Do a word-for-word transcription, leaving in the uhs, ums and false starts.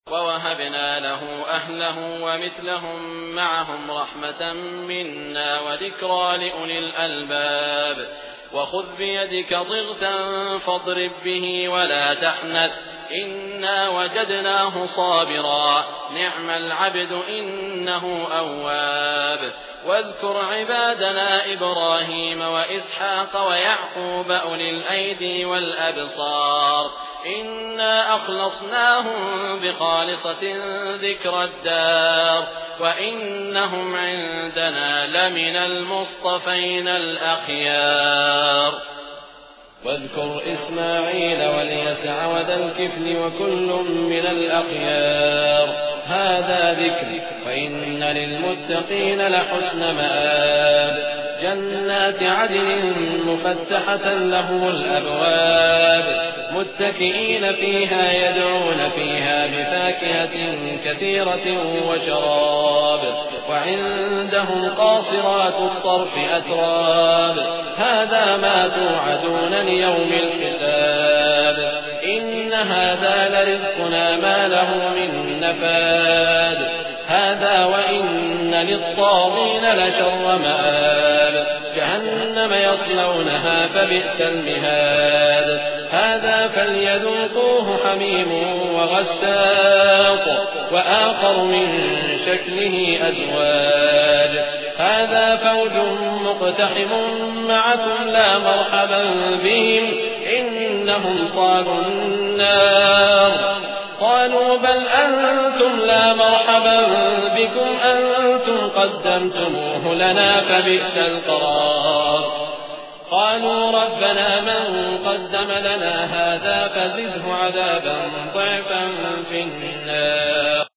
ووهبنا له أهله ومثلهم معهم رحمة منا وذكرى لأولي الألباب. وخذ بيدك ضغثا فاضرب به ولا تحنث إنا وجدناه صابرا نعم العبد إنه أواب. واذكر عبادنا إبراهيم وإسحاق ويعقوب أولي الأيدي والأبصار إنا أخلصناهم بخالصة ذكر الدار وإنهم عندنا لمن المصطفين الأخيار. واذكر إسماعيل واليسع وذا الكفل وكل من الأخيار هذا ذكر وإن للمتقين لحسن مآب. جنات عدن مفتحة لهم الأبواب متكئين فيها يدعون فيها بفاكهة كثيرة وشراب وعندهم قاصرات الطرف أتراب هذا ما توعدون ليوم الحساب إن هذا لرزقنا ما له من نفاد هذا وإن للطاغين لشر مآب جهنم يصلونها فبئس المهاد هذا فليذوقوه حميم وغساق وآخر من شكله أزواج هذا فوج مقتحم معكم لا مرحبا بهم إنهم صالوا النار قالوا بل أنتم لا مرحبا بكم أنتم قدمتموه لنا فبئس القرار قالوا ربنا من قدم لنا هذا فزده عذابا ضعفا في النار